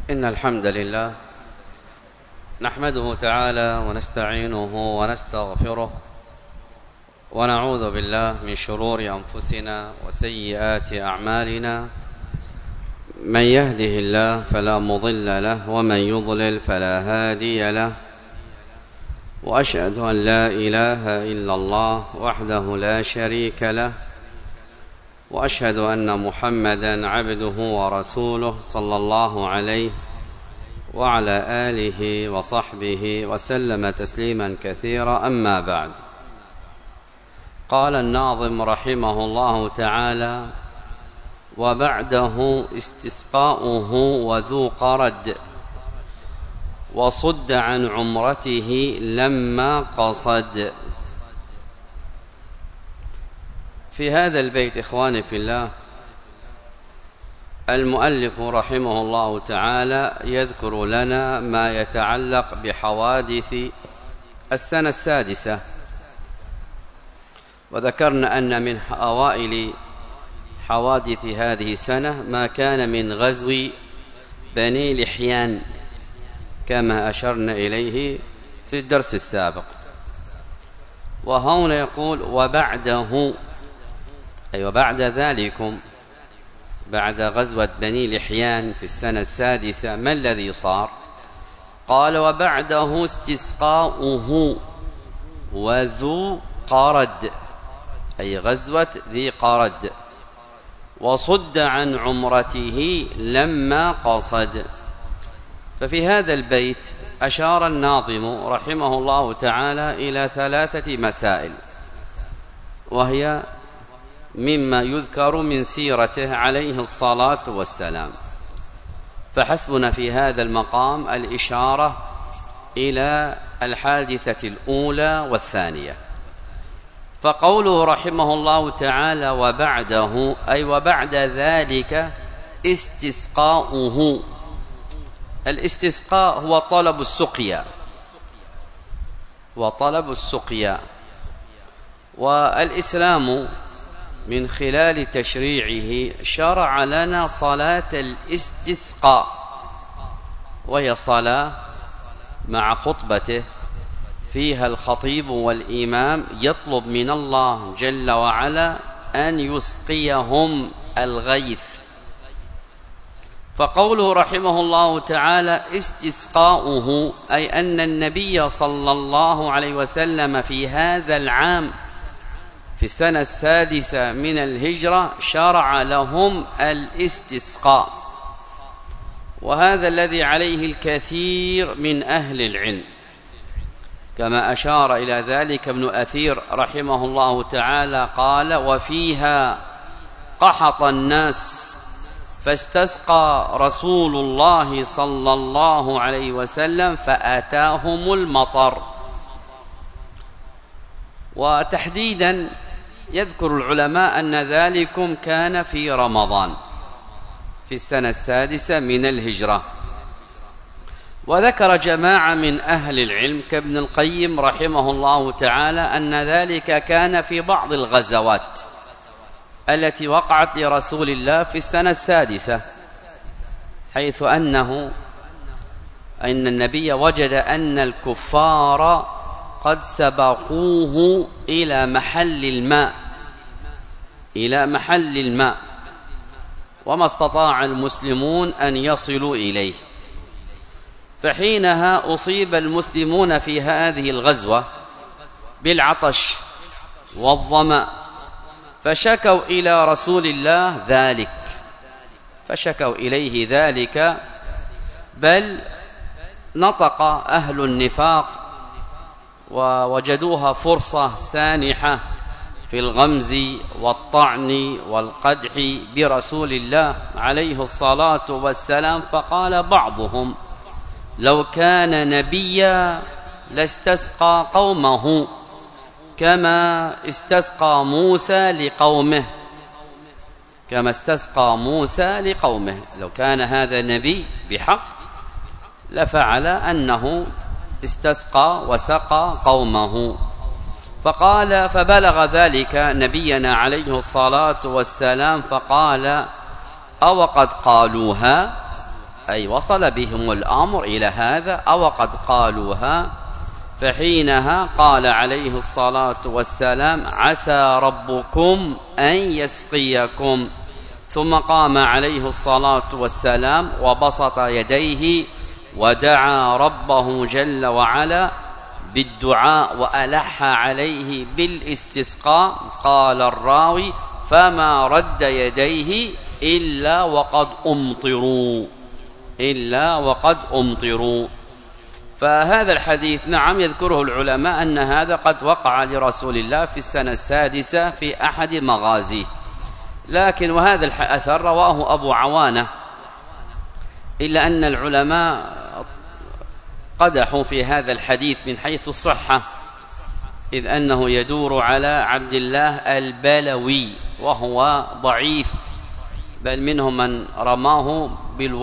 إن الحمد لله نحمده تعالى ونستعينه ونستغفره ونعوذ بالله من شرور أنفسنا وسيئات أعمالنا. من يهده الله فلا مضل له ومن يضلل فلا هادي له، وأشهد أن لا إله إلا الله وحده لا شريك له، وأشهد أن محمدا عبده ورسوله صلى الله عليه وعلى آله وصحبه وسلم تسليما كثيرا. أما بعد، قال الناظم رحمه الله تعالى: وبعده استسقاؤه وذو قرد، وصد عن عمرته لما قصد. في هذا البيت إخواني في الله، المؤلف رحمه الله تعالى يذكر لنا ما يتعلق بحوادث السنة السادسة، وذكرنا أن من أوائل حوادث هذه السنة ما كان من غزو بني لحيان كما أشرنا إليه في الدرس السابق. وهنا يقول وبعده، أي وبعد ذلكم، بعد غزوة بني لحيان في السنة السادسة ما الذي صار؟ قال: وبعده استسقاؤه وذو قرد، أي غزوة ذي قرد، وصد عن عمرته لما قصد. ففي هذا البيت أشار الناظم رحمه الله تعالى إلى 3 مسائل، وهي مما يذكر من سيرته عليه الصلاة والسلام، فحسبنا في هذا المقام الإشارة إلى الحادثة الأولى والثانية. فقوله رحمه الله تعالى وبعده، أي وبعد ذلك استسقاؤه. الاستسقاء هو طلب السقيا، وطلب السقيا. والإسلام من خلال تشريعه شرع لنا صلاة الاستسقاء، وهي صلاة مع خطبته فيها الخطيب والإمام يطلب من الله جل وعلا أن يسقيهم الغيث. فقوله رحمه الله تعالى استسقاؤه، أي أن النبي صلى الله عليه وسلم في هذا العام في السنة السادسة من الهجرة شرع لهم الاستسقاء، وهذا الذي عليه الكثير من أهل العلم، كما أشار إلى ذلك ابن أثير رحمه الله تعالى قال: وفيها قحط الناس فاستسقى رسول الله صلى الله عليه وسلم فأتاهم المطر. وتحديدا يذكر العلماء أن ذلكم كان في رمضان في السنة السادسة من الهجرة. وذكر جماعة من أهل العلم كابن القيم رحمه الله تعالى أن ذلك كان في بعض الغزوات التي وقعت لرسول الله في السنة السادسة، حيث أن النبي وجد أن الكفار قد سبقوه إلى محل الماء وما استطاع المسلمون أن يصلوا إليه. فحينها أصيب المسلمون في هذه الغزوة بالعطش والظمأ، فشكوا إلى رسول الله ذلك، فشكوا إليه ذلك، بل نطق أهل النفاق ووجدوها فرصة سانحة في الغمز والطعن والقدح برسول الله عليه الصلاة والسلام. فقال بعضهم: لو كان نبيا لاستسقى قومه كما استسقى موسى لقومه، لو كان هذا نبي بحق لفعل أنه استسقى وسقى قومه. فقال: فبلغ ذلك نبينا عليه الصلاة والسلام فقال: أو قد قالوها، أي وصل بهم الأمر إلى هذا أو قد قالوها، فحينها قال عليه الصلاة والسلام: عسى ربكم أن يسقيكم. ثم قام عليه الصلاة والسلام وبسط يديه ودعا ربه جل وعلا بالدعاء وألح عليه بالاستسقاء. قال الراوي: فما رد يديه إلا وقد أمطروا. فهذا الحديث نعم يذكره العلماء أن هذا قد وقع لرسول الله في السنة السادسة في أحد مغازيه، لكن وهذا الأثر رواه أبو عوانة، إلا أن العلماء قدحوا في هذا الحديث من حيث الصحة، إذ أنه يدور على عبد الله البلوي وهو ضعيف، بل منهم من رموه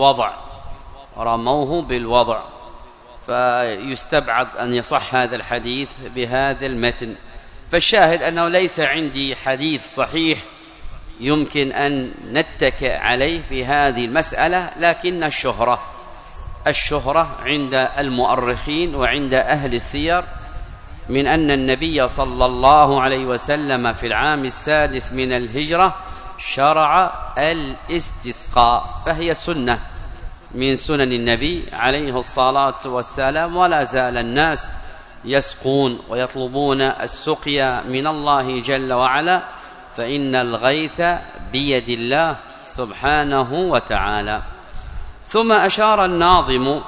بالوضع، فيستبعد أن يصح هذا الحديث بهذا المتن. فالشاهد أنه ليس عندي حديث صحيح يمكن أن نتكئ عليه في هذه المسألة، لكن الشهرة عند المؤرخين وعند أهل السير من أن النبي صلى الله عليه وسلم في العام السادس من الهجرة شرع الاستسقاء، فهي سنة من سنن النبي عليه الصلاة والسلام، ولا زال الناس يسقون ويطلبون السقيا من الله جل وعلا، فإن الغيث بيد الله سبحانه وتعالى. ثم أشار الناظم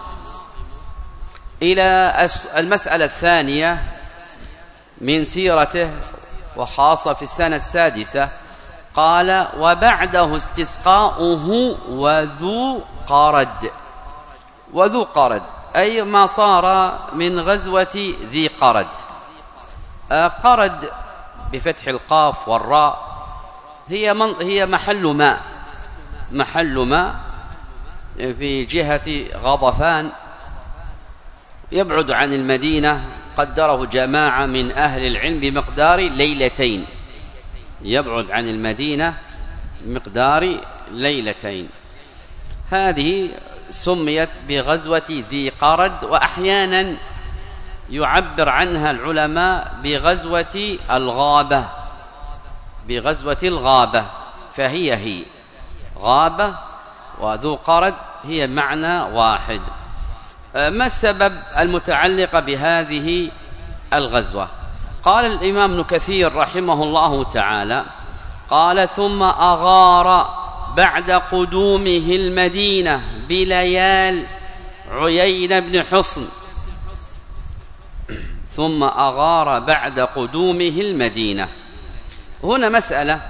إلى المسألة الثانية من سيرته، وخاصة في السنة السادسة، قال: وبعده استسقاؤه وذو قرد، أي ما صار من غزوة ذي قرد. قرد بفتح القاف والراء هي محل ماء في جهة غضفان، يبعد عن المدينة، قدره جماعة من أهل العلم بمقدار ليلتين، يبعد عن المدينة بمقدار ليلتين. هذه سميت بغزوة ذي قرد، وأحيانا يعبر عنها العلماء بغزوة الغابة، فهي غابة وذو قرد هي معنى واحد. ما السبب المتعلق بهذه الغزوة؟ قال الإمام ابن كثير رحمه الله تعالى: قال: ثم أغار بعد قدومه المدينة بليال عيين بن حصن. ثم أغار بعد قدومه المدينة. هنا مسألة،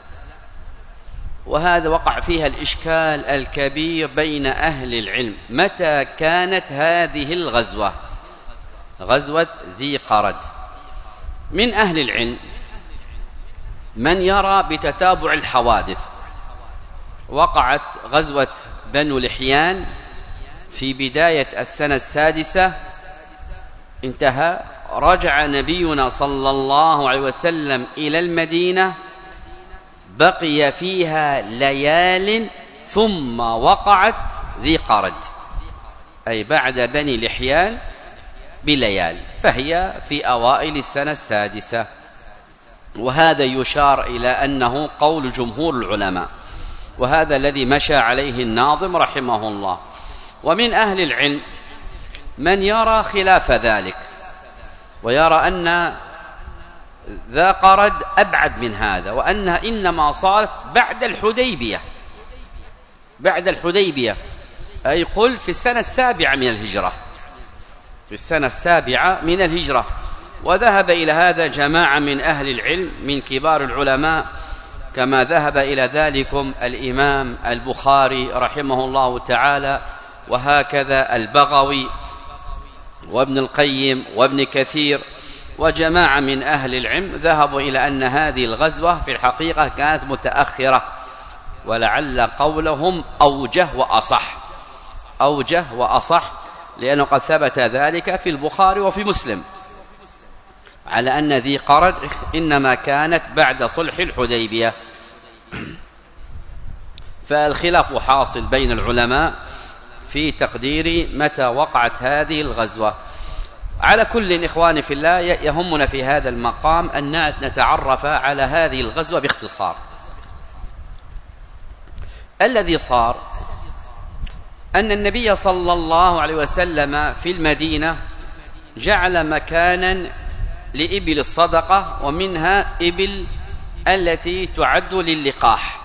وهذا وقع فيها الإشكال الكبير بين أهل العلم: متى كانت هذه الغزوة، غزوة ذي قرد؟ من أهل العلم من يرى بتتابع الحوادث. وقعت غزوة بنو لحيان في بداية السنة السادسة، انتهى، رجع نبينا صلى الله عليه وسلم إلى المدينة، بقي فيها ليال، ثم وقعت ذي قرد، أي بعد بني لحيان بليال، فهي في أوائل السنة السادسة. وهذا يشار إلى أنه قول جمهور العلماء، وهذا الذي مشى عليه الناظم رحمه الله. ومن أهل العلم من يرى خلاف ذلك، ويرى أن ذا قرد أبعد من هذا، وأنها إنما صارت بعد الحديبية، أي قل في السنة السابعة من الهجرة. وذهب إلى هذا جماعة من أهل العلم من كبار العلماء، كما ذهب إلى ذلكم الإمام البخاري رحمه الله تعالى، وهكذا البغوي وابن القيم وابن كثير، وجماعة من أهل العلم ذهبوا إلى أن هذه الغزوة في الحقيقة كانت متأخرة، ولعل قولهم أوجه وأصح، لأنه قد ثبت ذلك في البخاري وفي مسلم على أن ذي قرد إنما كانت بعد صلح الحديبية. فالخلاف حاصل بين العلماء في تقدير متى وقعت هذه الغزوة. على كل إخواني في الله، يهمنا في هذا المقام أن نتعرف على هذه الغزوة باختصار. الذي صار أن النبي صلى الله عليه وسلم في المدينة جعل مكانا لإبل الصدقة، ومنها إبل التي تعد للقاح.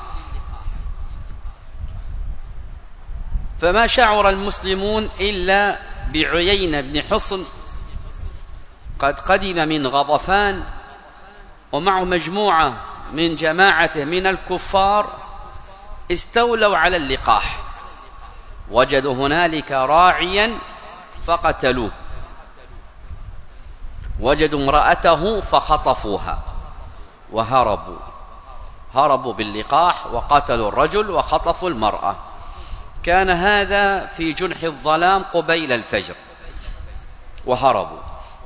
فما شعر المسلمون إلا بعيينة بن حصن قد قدم من غطفان ومعه مجموعة من جماعته من الكفار استولوا على اللقاح، وجدوا هنالك راعيا فقتلوه، وجدوا امرأته فخطفوها هربوا باللقاح وقتلوا الرجل وخطفوا المرأة. كان هذا في جنح الظلام قبيل الفجر وهربوا.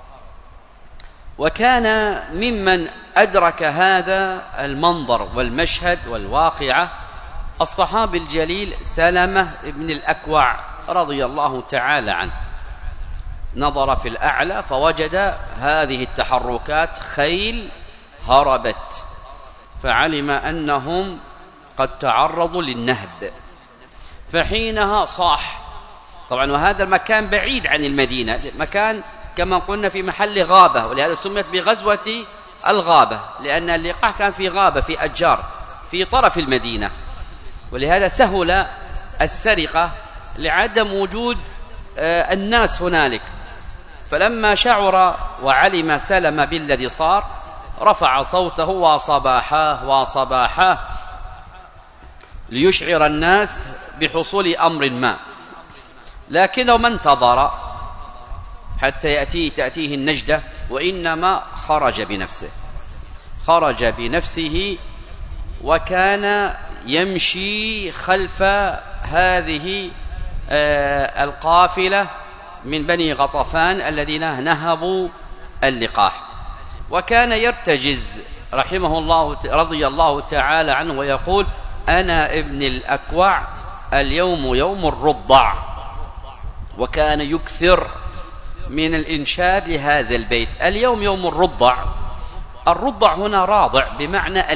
وكان ممن أدرك هذا المنظر والمشهد والواقعة الصحابي الجليل سلمة بن الأكوع رضي الله تعالى عنه. نظر في الأعلى فوجد هذه التحركات، خيل هربت، فعلم أنهم قد تعرضوا للنهب، فحينها صاح. طبعا وهذا المكان بعيد عن المدينة، مكان كما قلنا في محل غابة، ولهذا سميت بغزوة الغابة، لأن اللقاح كان في غابة في أشجار في طرف المدينة، ولهذا سهل السرقة لعدم وجود الناس هنالك. فلما شعر وعلم سلم بالذي صار رفع صوته وصباحاه ليشعر الناس بحصول أمر ما، لكنه ما انتظر حتى تأتيه النجدة، وإنما خرج بنفسه وكان يمشي خلف هذه القافلة من بني غطفان الذين نهبوا اللقاح. وكان يرتجز رحمه الله رضي الله تعالى عنه ويقول: أنا ابن الأكوع، اليوم يوم الرضع. وكان يكثر من الإنشاد لهذا البيت: اليوم يوم الرضع. الرضع هنا راضع بمعنى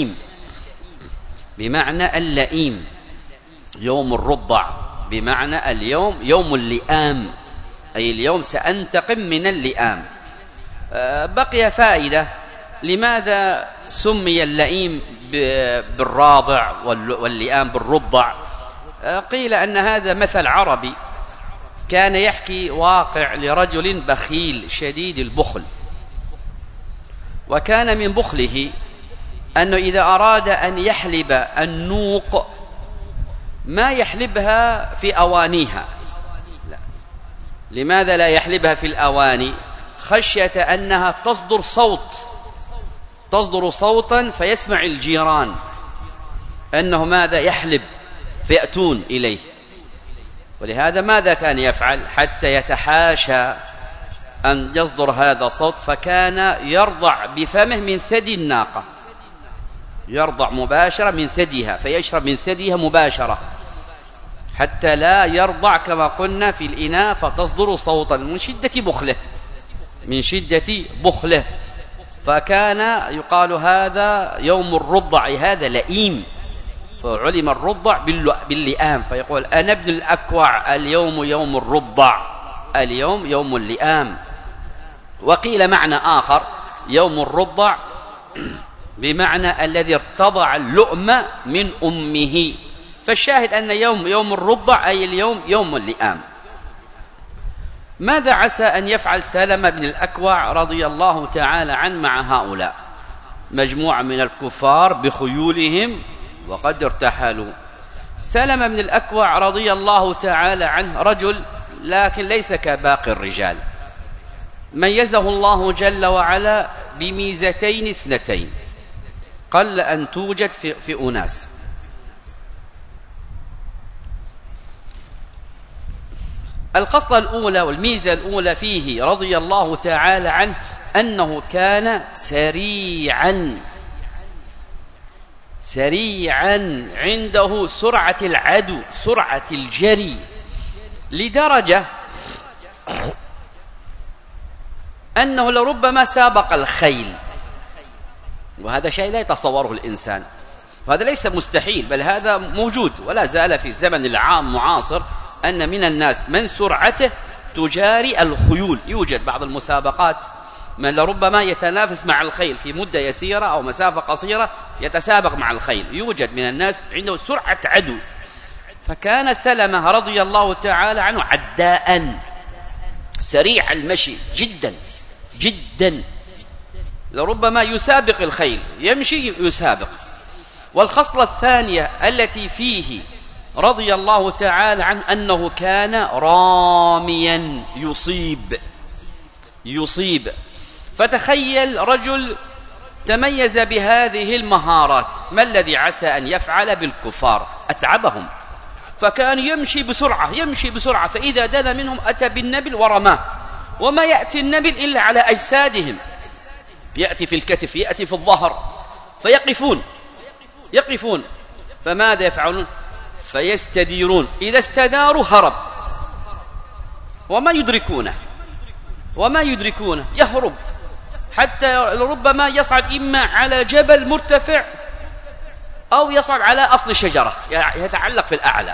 اللئيم، يوم الرضع بمعنى اليوم يوم اللئام، أي اليوم سأنتقم من اللئام. بقي فائدة: لماذا سمي اللئيم بالراضع واللئام بالرضع؟ قيل أن هذا مثل عربي كان يحكي واقع لرجل بخيل شديد البخل، وكان من بخله أنه إذا أراد أن يحلب النوق ما يحلبها في أوانيها. لا. لماذا لا يحلبها في الأواني؟ خشية أنها تصدر صوتا فيسمع الجيران أنه ماذا يحلب فيأتون إليه. ولهذا ماذا كان يفعل حتى يتحاشى أن يصدر هذا الصوت؟ فكان يرضع بفمه من ثدي الناقة، يرضع مباشرة من ثديها، فيشرب من ثديها مباشرة حتى لا يرضع كما قلنا في الإناء فتصدر صوتا من شدة بخله. فكان يقال هذا يوم الرضع، هذا لئيم، فعلم الرضع باللئام، فيقول: أنا ابن الأكوع، اليوم يوم الرضع، اليوم يوم اللئام. وقيل معنى آخر: يوم الرضع بمعنى الذي ارتضع اللؤم من أمه. فالشاهد أن يوم الرضع أي اليوم يوم اللئام. ماذا عسى أن يفعل سلمة بن الأكوع رضي الله تعالى عنه مع هؤلاء؟ مجموعة من الكفار بخيولهم وقد ارتحلوا. سلمة بن الأكوع رضي الله تعالى عنه رجل لكن ليس كباقي الرجال، ميزه الله جل وعلا بميزتين اثنتين قل أن توجد في أناس. الخصلة الأولى والميزة الأولى فيه رضي الله تعالى عنه أنه كان سريعا عنده سرعة العدو، سرعة الجري، لدرجة أنه لربما سابق الخيل، وهذا شيء لا يتصوره الإنسان، وهذا ليس مستحيل بل هذا موجود ولا زال في الزمن العام معاصر، أن من الناس من سرعته تجاري الخيول. يوجد بعض المسابقات من لربما يتنافس مع الخيل في مدة يسيرة أو مسافة قصيرة، يتسابق مع الخيل. يوجد من الناس عنده سرعة عدو. فكان سلمة رضي الله تعالى عنه عداء سريع المشي جدا جدا، لربما يسابق الخيل، يمشي يسابق. والخصلة الثانية التي فيه رضي الله تعالى عنه أنه كان راميا يصيب. فتخيل رجل تميز بهذه المهارات، ما الذي عسى أن يفعل بالكفار؟ أتعبهم. فكان يمشي بسرعة، فإذا دنا منهم أتى بالنبل ورماه، وما يأتي النبل إلا على أجسادهم، يأتي في الكتف، يأتي في الظهر، فيقفون. فماذا يفعلون؟ فيستديرون، إذا استداروا هرب، وما يدركونه يهرب، حتى ربما يصعد إما على جبل مرتفع أو يصعد على أصل شجرة يتعلق في الأعلى.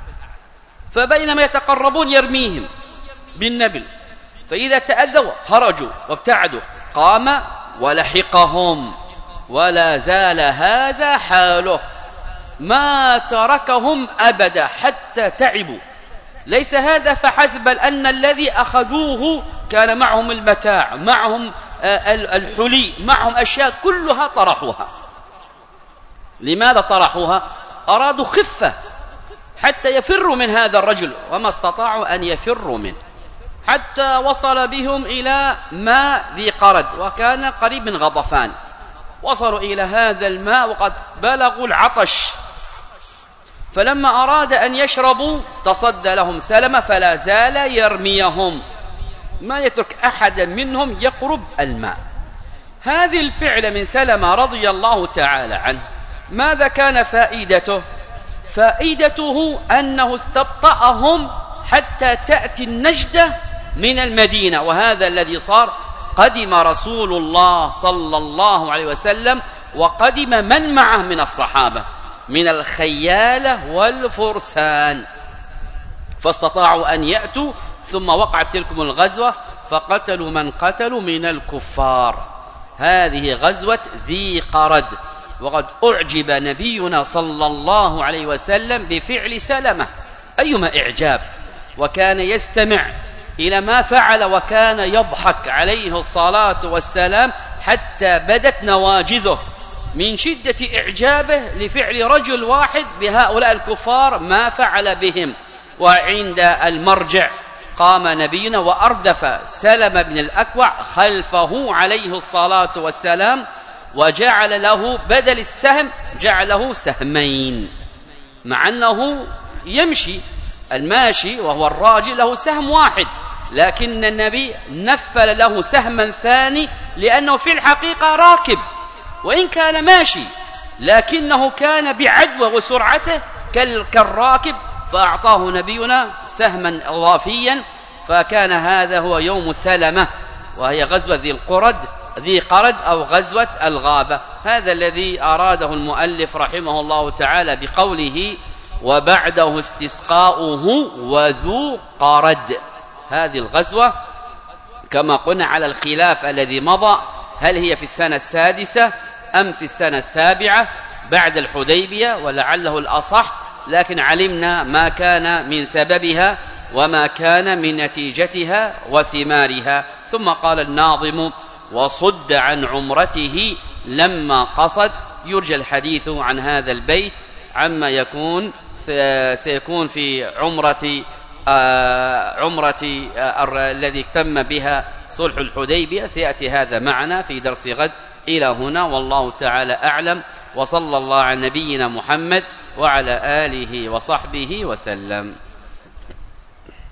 فبينما يتقربون يرميهم بالنبل، فإذا تأذوا خرجوا وابتعدوا، قام ولحقهم، ولا زال هذا حاله، ما تركهم أبدا حتى تعبوا. ليس هذا فحسب، بل أن الذي أخذوه كان معهم المتاع، معهم الحلي، معهم أشياء كلها طرحوها. لماذا طرحوها؟ أرادوا خفة حتى يفروا من هذا الرجل، وما استطاعوا أن يفروا منه، حتى وصل بهم إلى ماء ذي قرد، وكان قريب من غطفان. وصلوا إلى هذا الماء وقد بلغوا العطش، فلما أراد أن يشربوا تصدى لهم سلمة، فلا زال يرميهم، ما يترك أحدا منهم يقرب الماء. هذه الفعل من سلمة رضي الله تعالى عنه، ماذا كان فائدته؟ فائدته أنه استبطأهم حتى تأتي النجدة من المدينة. وهذا الذي صار، قدم رسول الله صلى الله عليه وسلم، وقدم من معه من الصحابة من الخيالة والفرسان، فاستطاعوا أن يأتوا. ثم وقعت تلكم الغزوة، فقتلوا من قتلوا من الكفار. هذه غزوة ذي قرد. وقد أعجب نبينا صلى الله عليه وسلم بفعل سلمة، أيما إعجاب، وكان يستمع إلى ما فعل، وكان يضحك عليه الصلاة والسلام حتى بدت نواجذه من شدة إعجابه لفعل رجل واحد بهؤلاء الكفار ما فعل بهم. وعند المرجع قام نبينا وأردف سلم بن الأكوع خلفه عليه الصلاة والسلام، وجعل له بدل السهم جعله سهمين، مع أنه يمشي الماشي وهو الراجل له سهم واحد، لكن النبي نفل له سهما ثاني، لأنه في الحقيقة راكب وإن كان ماشي، لكنه كان بعدوه وسرعته كالراكب، فأعطاه نبينا سهما إضافيا. فكان هذا هو يوم سلمة، وهي غزوة ذي قرد أو غزوة الغابة. هذا الذي أراده المؤلف رحمه الله تعالى بقوله وبعده استسقاؤه وذو قرد. هذه الغزوة كما قلنا على الخلاف الذي مضى، هل هي في السنة السادسة أم في السنة السابعة بعد الحديبية، ولعله الأصح، لكن علمنا ما كان من سببها وما كان من نتيجتها وثمارها. ثم قال الناظم وصد عن عمرته لما قصد. يرجى الحديث عن هذا البيت عما سيكون في عمرة الذي تم بها صلح الحديبية، سيأتي هذا معنا في درس غد. إلى هنا والله تعالى أعلم، وصلى الله على نبينا محمد وعلى آله وصحبه وسلم.